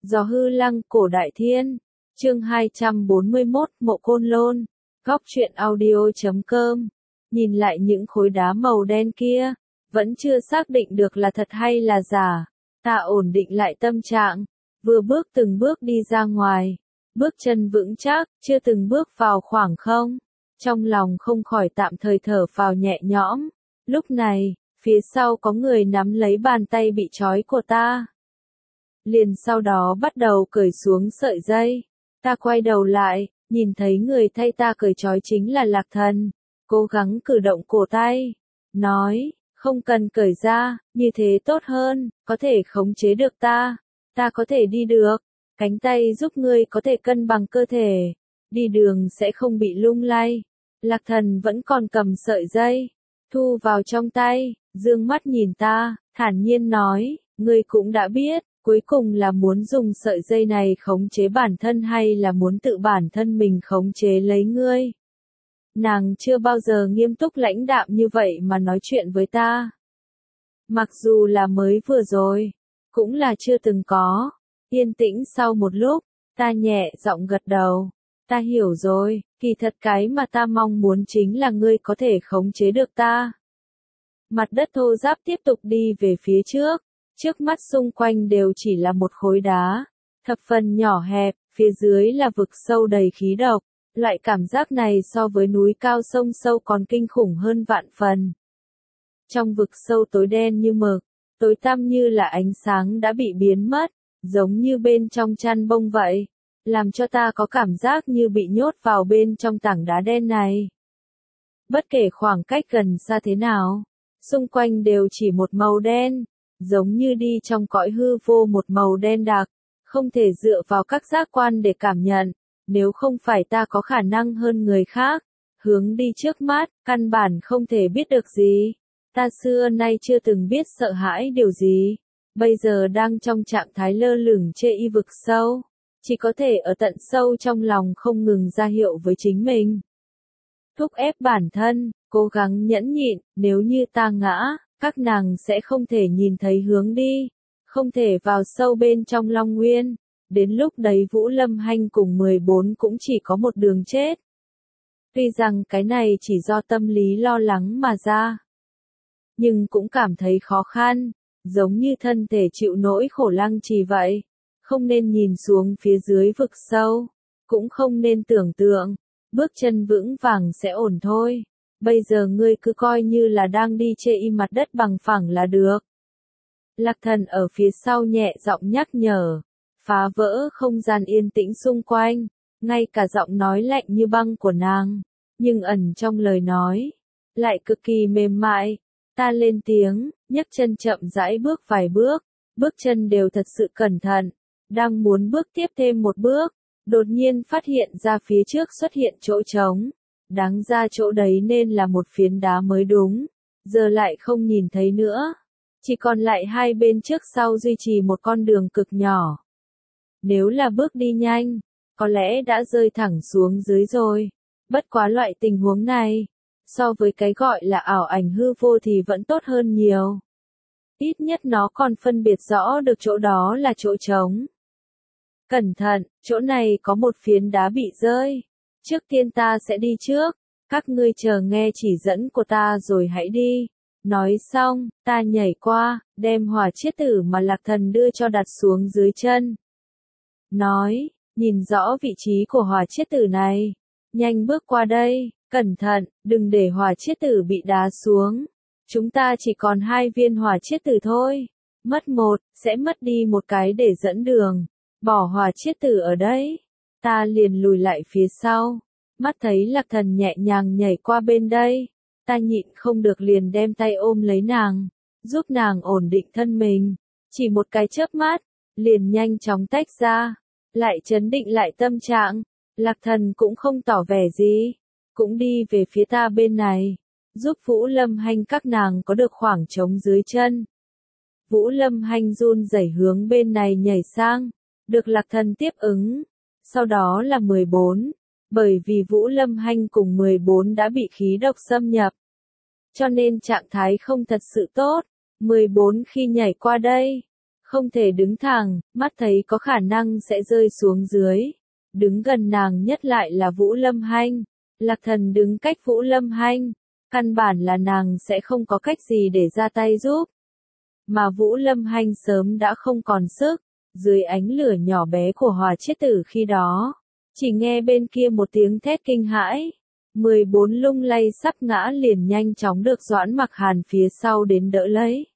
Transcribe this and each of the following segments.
Gió hư lăng cổ đại thiên. Chương 241 Mộ Côn Lôn. Góc truyện audio.com. Nhìn lại những khối đá màu đen kia, vẫn chưa xác định được là thật hay là giả. Ta ổn định lại tâm trạng, vừa bước từng bước đi ra ngoài, bước chân vững chắc, chưa từng bước vào khoảng không. Trong lòng không khỏi tạm thời thở phào nhẹ nhõm. Lúc này, phía sau có người nắm lấy bàn tay bị trói của ta. Liền sau đó bắt đầu cởi xuống sợi dây. Ta quay đầu lại, nhìn thấy người thay ta cởi trói chính là Lạc Thần. Cố gắng cử động cổ tay. Nói, không cần cởi ra, như thế tốt hơn, có thể khống chế được ta. Ta có thể đi được. Cánh tay giúp ngươi có thể cân bằng cơ thể. Đi đường sẽ không bị lung lay. Lạc Thần vẫn còn cầm sợi dây. Thu vào trong tay, dương mắt nhìn ta, thản nhiên nói, ngươi cũng đã biết. Cuối cùng là muốn dùng sợi dây này khống chế bản thân hay là muốn tự bản thân mình khống chế lấy ngươi? Nàng chưa bao giờ nghiêm túc lãnh đạm như vậy mà nói chuyện với ta. Mặc dù là mới vừa rồi, cũng là chưa từng có. Yên tĩnh sau một lúc, ta nhẹ giọng gật đầu. Ta hiểu rồi, kỳ thật cái mà ta mong muốn chính là ngươi có thể khống chế được ta. Mặt đất thô ráp tiếp tục đi về phía trước. Trước mắt xung quanh đều chỉ là một khối đá, thập phần nhỏ hẹp, phía dưới là vực sâu đầy khí độc. Loại cảm giác này so với núi cao sông sâu còn kinh khủng hơn vạn phần. Trong vực sâu tối đen như mực, tối tăm như là ánh sáng đã bị biến mất, giống như bên trong chăn bông vậy, làm cho ta có cảm giác như bị nhốt vào bên trong tảng đá đen này. Bất kể khoảng cách gần xa thế nào, xung quanh đều chỉ một màu đen. Giống như đi trong cõi hư vô một màu đen đặc, không thể dựa vào các giác quan để cảm nhận, nếu không phải ta có khả năng hơn người khác, hướng đi trước mắt, căn bản không thể biết được gì. Ta xưa nay chưa từng biết sợ hãi điều gì, bây giờ đang trong trạng thái lơ lửng chê y vực sâu, chỉ có thể ở tận sâu trong lòng không ngừng ra hiệu với chính mình. Thúc ép bản thân, cố gắng nhẫn nhịn, nếu như ta ngã, các nàng sẽ không thể nhìn thấy hướng đi, không thể vào sâu bên trong Long Nguyên. Đến lúc đấy Vũ Lâm Hanh cùng 14 cũng chỉ có một đường chết. Tuy rằng cái này chỉ do tâm lý lo lắng mà ra, nhưng cũng cảm thấy khó khăn, giống như thân thể chịu nỗi khổ lăng trì vậy. Không nên nhìn xuống phía dưới vực sâu, cũng không nên tưởng tượng, bước chân vững vàng sẽ ổn thôi. Bây giờ ngươi cứ coi như là đang đi trên mặt đất bằng phẳng là được. Lạc Thần ở phía sau nhẹ giọng nhắc nhở, phá vỡ không gian yên tĩnh xung quanh, ngay cả giọng nói lạnh như băng của nàng, nhưng ẩn trong lời nói, lại cực kỳ mềm mại. Ta lên tiếng, nhấc chân chậm rãi bước vài bước, bước chân đều thật sự cẩn thận, đang muốn bước tiếp thêm một bước, đột nhiên phát hiện ra phía trước xuất hiện chỗ trống. Đáng ra chỗ đấy nên là một phiến đá mới đúng, giờ lại không nhìn thấy nữa. Chỉ còn lại hai bên trước sau duy trì một con đường cực nhỏ. Nếu là bước đi nhanh, có lẽ đã rơi thẳng xuống dưới rồi. Bất quá loại tình huống này, so với cái gọi là ảo ảnh hư vô thì vẫn tốt hơn nhiều. Ít nhất nó còn phân biệt rõ được chỗ đó là chỗ trống. Cẩn thận, chỗ này có một phiến đá bị rơi. Trước tiên ta sẽ đi trước, các ngươi chờ nghe chỉ dẫn của ta rồi hãy đi. Nói xong, ta nhảy qua, đem hỏa chiết tử mà Lạc Thần đưa cho đặt xuống dưới chân. Nói, nhìn rõ vị trí của hỏa chiết tử này. Nhanh bước qua đây, cẩn thận, đừng để hỏa chiết tử bị đá xuống. Chúng ta chỉ còn 2 viên hỏa chiết tử thôi. Mất một, sẽ mất đi một cái để dẫn đường. Bỏ hỏa chiết tử ở đây. Ta liền lùi lại phía sau, mắt thấy Lạc Thần nhẹ nhàng nhảy qua bên đây, ta nhịn không được liền đem tay ôm lấy nàng, giúp nàng ổn định thân mình, chỉ một cái chớp mắt, liền nhanh chóng tách ra, lại trấn định lại tâm trạng. Lạc Thần cũng không tỏ vẻ gì, cũng đi về phía ta bên này, giúp Vũ Lâm Hanh các nàng có được khoảng trống dưới chân. Vũ Lâm Hanh run rẩy hướng bên này nhảy sang, được Lạc Thần tiếp ứng. Sau đó là 14, bởi vì Vũ Lâm Hanh cùng 14 đã bị khí độc xâm nhập, cho nên trạng thái không thật sự tốt. 14 khi nhảy qua đây, không thể đứng thẳng, mắt thấy có khả năng sẽ rơi xuống dưới. Đứng gần nàng nhất lại là Vũ Lâm Hanh. Lạc Thần đứng cách Vũ Lâm Hanh, căn bản là nàng sẽ không có cách gì để ra tay giúp. Mà Vũ Lâm Hanh sớm đã không còn sức, dưới ánh lửa nhỏ bé của Hỏa Chiết Tử khi đó, chỉ nghe bên kia một tiếng thét kinh hãi. 14 lung lay sắp ngã liền nhanh chóng được Doãn Mặc Hàn phía sau đến đỡ lấy.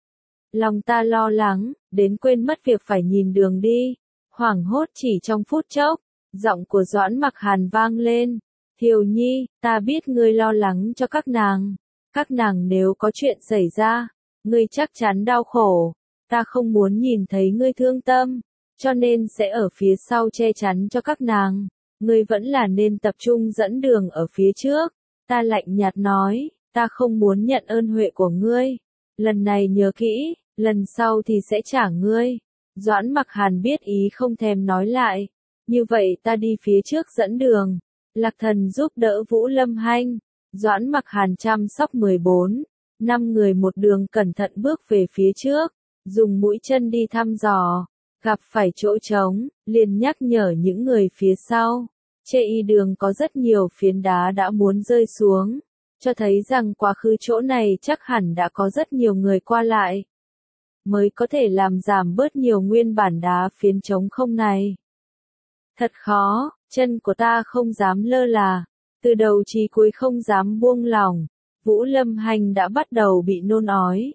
Lòng ta lo lắng, đến quên mất việc phải nhìn đường đi. Hoảng hốt chỉ trong phút chốc, giọng của Doãn Mặc Hàn vang lên. Thiều Nhi, ta biết ngươi lo lắng cho các nàng. Các nàng nếu có chuyện xảy ra, ngươi chắc chắn đau khổ. Ta không muốn nhìn thấy ngươi thương tâm, cho nên sẽ ở phía sau che chắn cho các nàng. Ngươi vẫn là nên tập trung dẫn đường ở phía trước. Ta lạnh nhạt nói, ta không muốn nhận ơn huệ của ngươi. Lần này nhớ kỹ, lần sau thì sẽ trả ngươi. Doãn Mặc Hàn biết ý không thèm nói lại. Như vậy ta đi phía trước dẫn đường. Lạc Thần giúp đỡ Vũ Lâm Hanh. Doãn Mặc Hàn chăm sóc 14. 5 người một đường cẩn thận bước về phía trước. Dùng mũi chân đi thăm dò. Gặp phải chỗ trống, liền nhắc nhở những người phía sau. Chê y đường có rất nhiều phiến đá đã muốn rơi xuống. Cho thấy rằng quá khứ chỗ này chắc hẳn đã có rất nhiều người qua lại. Mới có thể làm giảm bớt nhiều nguyên bản đá phiến trống không này. Thật khó, chân của ta không dám lơ là. Từ đầu chí cuối không dám buông lỏng. Vũ Lâm Hanh đã bắt đầu bị nôn ói.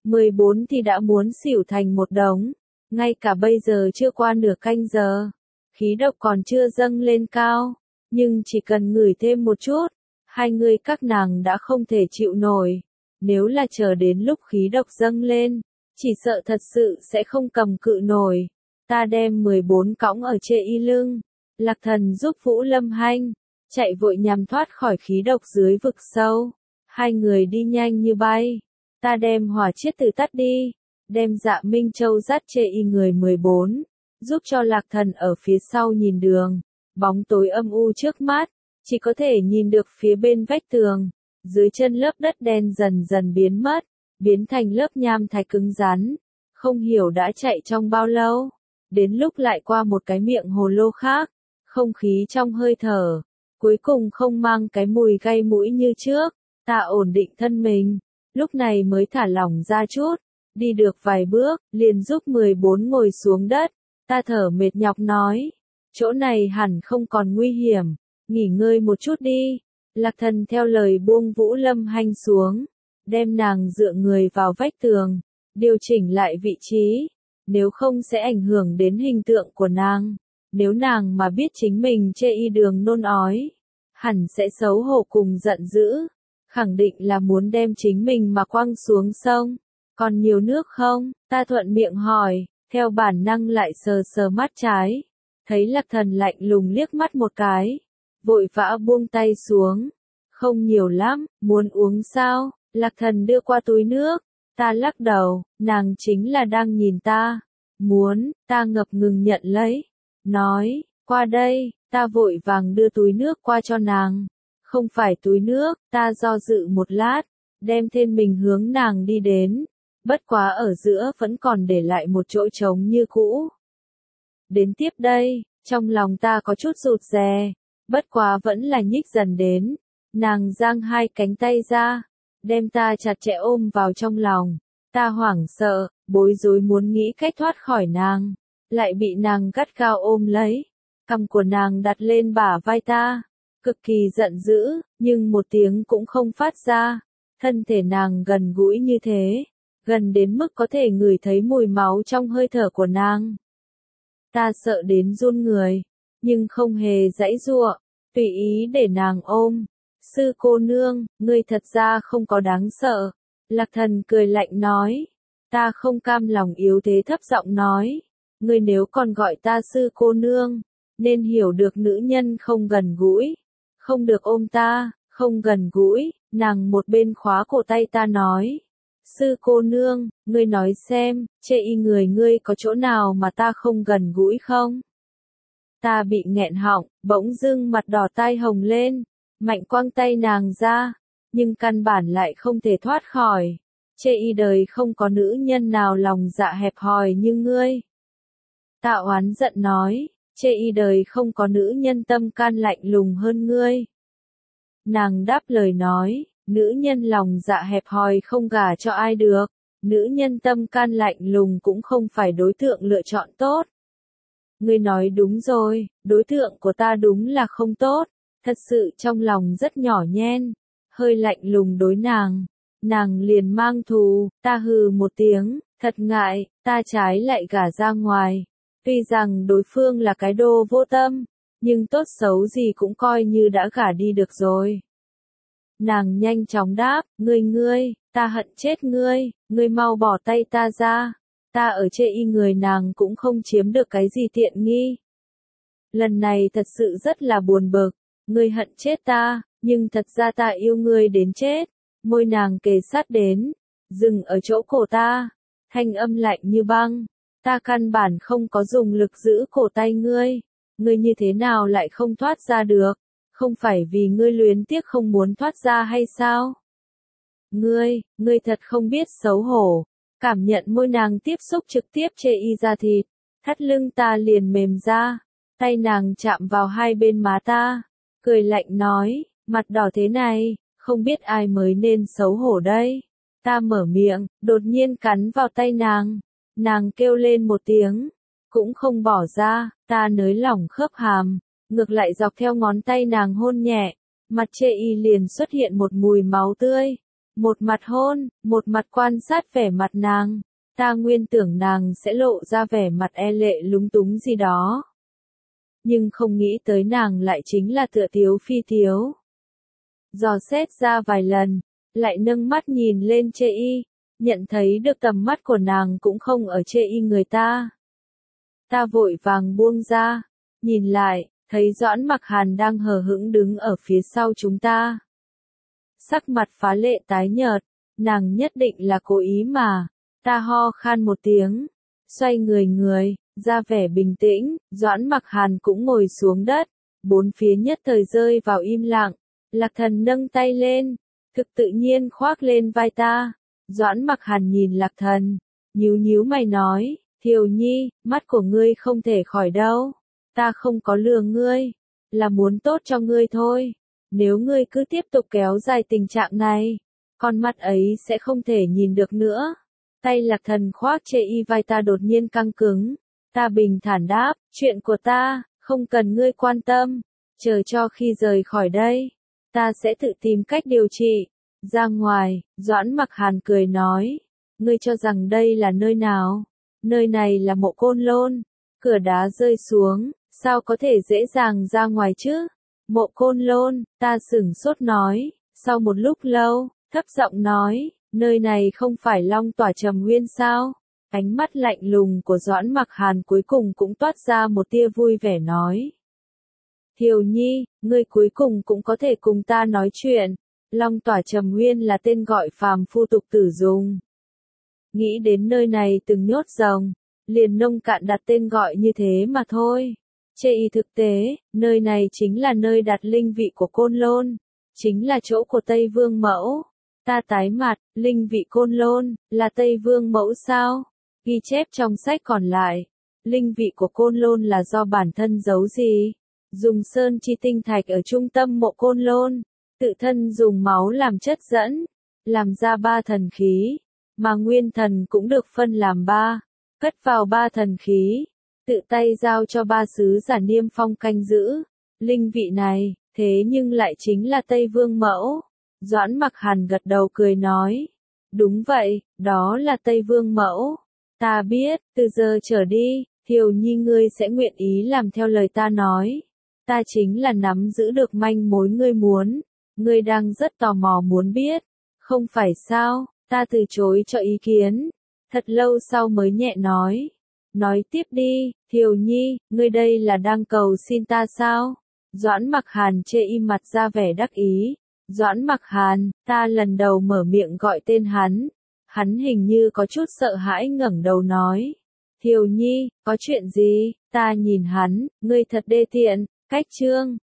14 thì đã muốn xỉu thành một đống. Ngay cả bây giờ chưa qua nửa canh giờ. Khí độc còn chưa dâng lên cao. Nhưng chỉ cần ngửi thêm một chút. Hai người các nàng đã không thể chịu nổi. Nếu là chờ đến lúc khí độc dâng lên. Chỉ sợ thật sự sẽ không cầm cự nổi. Ta đem 14 cõng ở chê y lưng. Lạc Thần giúp Vũ Lâm Hanh. Chạy vội nhằm thoát khỏi khí độc dưới vực sâu. Hai người đi nhanh như bay. Ta đem Hỏa Chiết Tử tắt đi. Đem Dạ Minh Châu dắt chê y người 14. Giúp cho Lạc Thần ở phía sau nhìn đường. Bóng tối âm u trước mắt. Chỉ có thể nhìn được phía bên vách tường. Dưới chân lớp đất đen dần dần biến mất. Biến thành lớp nham thạch cứng rắn. Không hiểu đã chạy trong bao lâu. Đến lúc lại qua một cái miệng hồ lô khác. Không khí trong hơi thở. Cuối cùng không mang cái mùi gây mũi như trước. Ta ổn định thân mình. Lúc này mới thả lỏng ra chút. Đi được vài bước, liền giúp 14 ngồi xuống đất. Ta thở mệt nhọc nói. Chỗ này hẳn không còn nguy hiểm. Nghỉ ngơi một chút đi. Lạc Thần theo lời buông Vũ Lâm Hanh xuống. Đem nàng dựa người vào vách tường. Điều chỉnh lại vị trí. Nếu không sẽ ảnh hưởng đến hình tượng của nàng. Nếu nàng mà biết chính mình chê y đường nôn ói. Hẳn sẽ xấu hổ cùng giận dữ. Khẳng định là muốn đem chính mình mà quăng xuống sông. Còn nhiều nước không? Ta thuận miệng hỏi. Theo bản năng lại sờ sờ mắt trái. Thấy Lạc Thần lạnh lùng liếc mắt một cái. Vội vã buông tay xuống. Không nhiều lắm, muốn uống sao? Lạc Thần đưa qua túi nước. Ta lắc đầu, nàng chính là đang nhìn ta. Muốn, ta ngập ngừng nhận lấy. Nói, qua đây, ta vội vàng đưa túi nước qua cho nàng. Không phải túi nước, ta do dự một lát. Đem thêm mình hướng nàng đi đến. Bất quá ở giữa vẫn còn để lại một chỗ trống như cũ. Đến tiếp đây, trong lòng ta có chút rụt rè. Bất quá vẫn là nhích dần đến. Nàng giang hai cánh tay ra. Đem ta chặt chẽ ôm vào trong lòng. Ta hoảng sợ, bối rối muốn nghĩ cách thoát khỏi nàng. Lại bị nàng gắt gao ôm lấy. Cằm của nàng đặt lên bả vai ta. Cực kỳ giận dữ, nhưng một tiếng cũng không phát ra. Thân thể nàng gần gũi như thế. Gần đến mức có thể ngửi thấy mùi máu trong hơi thở của nàng. Ta sợ đến run người. Nhưng không hề giãy giụa. Tùy ý để nàng ôm. Sư cô nương, ngươi thật ra không có đáng sợ. Lạc Thần cười lạnh nói. Ta không cam lòng yếu thế thấp giọng nói. Ngươi nếu còn gọi ta sư cô nương, nên hiểu được nữ nhân không gần gũi. Không được ôm ta, không gần gũi. Nàng một bên khóa cổ tay ta nói. Sư cô nương, ngươi nói xem, chê y người ngươi có chỗ nào mà ta không gần gũi không? Ta bị nghẹn họng, bỗng dưng mặt đỏ tai hồng lên. Mạnh quăng tay nàng ra, nhưng căn bản lại không thể thoát khỏi. Chê y đời không có nữ nhân nào lòng dạ hẹp hòi như ngươi. Ta oán giận nói, chê y đời không có nữ nhân tâm can lạnh lùng hơn ngươi. Nàng đáp lời nói, nữ nhân lòng dạ hẹp hòi không gả cho ai được, nữ nhân tâm can lạnh lùng cũng không phải đối tượng lựa chọn tốt. Ngươi nói đúng rồi, đối tượng của ta đúng là không tốt, thật sự trong lòng rất nhỏ nhen, hơi lạnh lùng đối nàng liền mang thù, ta hừ một tiếng, thật ngại, ta trái lại gả ra ngoài. Tuy rằng đối phương là cái đồ vô tâm, nhưng tốt xấu gì cũng coi như đã gả đi được rồi. Nàng nhanh chóng đáp, ngươi, ta hận chết ngươi mau bỏ tay ta ra, ta ở chê y người nàng cũng không chiếm được cái gì tiện nghi. Lần này thật sự rất là buồn bực, ngươi hận chết ta, nhưng thật ra ta yêu ngươi đến chết. Môi nàng kề sát đến, dừng ở chỗ cổ ta, thanh âm lạnh như băng, ta căn bản không có dùng lực giữ cổ tay ngươi như thế nào lại không thoát ra được, không phải vì ngươi luyến tiếc không muốn thoát ra hay sao? Ngươi thật không biết xấu hổ, cảm nhận môi nàng tiếp xúc trực tiếp chê y da thịt, thắt lưng ta liền mềm ra, tay nàng chạm vào hai bên má ta, cười lạnh nói, mặt đỏ thế này. Không biết ai mới nên xấu hổ đây. Ta mở miệng, đột nhiên cắn vào tay nàng kêu lên một tiếng, cũng không bỏ ra, ta nới lỏng khớp hàm, ngược lại dọc theo ngón tay nàng hôn nhẹ, mặt chê y liền xuất hiện một mùi máu tươi, một mặt hôn, một mặt quan sát vẻ mặt nàng, ta nguyên tưởng nàng sẽ lộ ra vẻ mặt e lệ lúng túng gì đó. Nhưng không nghĩ tới nàng lại chính là tựa tiếu phi tiếu. Dò xét ra vài lần, lại nâng mắt nhìn lên chê y, nhận thấy được tầm mắt của nàng cũng không ở chê y người ta. Ta vội vàng buông ra, nhìn lại, thấy Doãn Mặc Hàn đang hờ hững đứng ở phía sau chúng ta. Sắc mặt phá lệ tái nhợt, nàng nhất định là cố ý mà, ta ho khan một tiếng, xoay người, ra vẻ bình tĩnh, Doãn Mặc Hàn cũng ngồi xuống đất, bốn phía nhất thời rơi vào im lặng. Lạc Thần nâng tay lên, thực tự nhiên khoác lên vai ta. Doãn Mặc Hàn nhìn Lạc Thần, nhíu mày nói, Thiều Nhi, mắt của ngươi không thể khỏi đâu. Ta không có lừa ngươi, là muốn tốt cho ngươi thôi. Nếu ngươi cứ tiếp tục kéo dài tình trạng này, con mắt ấy sẽ không thể nhìn được nữa. Tay Lạc Thần khoác chê y vai ta đột nhiên căng cứng. Ta bình thản đáp, chuyện của ta, không cần ngươi quan tâm, chờ cho khi rời khỏi đây. Ta sẽ tự tìm cách điều trị. Ra ngoài, Doãn Mặc Hàn cười nói, ngươi cho rằng đây là nơi nào? Nơi này là Mộ Côn Lôn. Cửa đá rơi xuống, sao có thể dễ dàng ra ngoài chứ? Mộ Côn Lôn, ta sửng sốt nói, sau một lúc lâu, thấp giọng nói, nơi này không phải Long Tỏa Trầm Nguyên sao? Ánh mắt lạnh lùng của Doãn Mặc Hàn cuối cùng cũng toát ra một tia vui vẻ nói. Thiều Nhi, ngươi cuối cùng cũng có thể cùng ta nói chuyện. Long Tỏa Trầm Nguyên là tên gọi phàm phu tục tử dùng. Nghĩ đến nơi này từng nhốt rồng, liền nông cạn đặt tên gọi như thế mà thôi. Chê y thực tế, nơi này chính là nơi đặt linh vị của Côn Lôn, chính là chỗ của Tây Vương Mẫu. Ta tái mặt, linh vị Côn Lôn, là Tây Vương Mẫu sao? Ghi chép trong sách còn lại, linh vị của Côn Lôn là do bản thân giấu gì? Dùng sơn chi tinh thạch ở trung tâm Mộ Côn Lôn, tự thân dùng máu làm chất dẫn, làm ra 3 thần khí, mà nguyên thần cũng được phân làm 3, cất vào 3 thần khí, tự tay giao cho 3 sứ giả Niêm Phong canh giữ. Linh vị này, thế nhưng lại chính là Tây Vương Mẫu. Doãn Mặc Hàn gật đầu cười nói, đúng vậy, đó là Tây Vương Mẫu. Ta biết, từ giờ trở đi, Thiều Nhi ngươi sẽ nguyện ý làm theo lời ta nói. Ta chính là nắm giữ được manh mối ngươi muốn. Ngươi đang rất tò mò muốn biết. Không phải sao, ta từ chối cho ý kiến. Thật lâu sau mới nhẹ nói. Nói tiếp đi, Thiều Nhi, ngươi đây là đang cầu xin ta sao? Doãn Mặc Hàn chê im mặt ra vẻ đắc ý. Doãn Mặc Hàn, ta lần đầu mở miệng gọi tên hắn. Hắn hình như có chút sợ hãi ngẩng đầu nói. Thiều Nhi, có chuyện gì? Ta nhìn hắn, ngươi thật đê tiện. Cách chương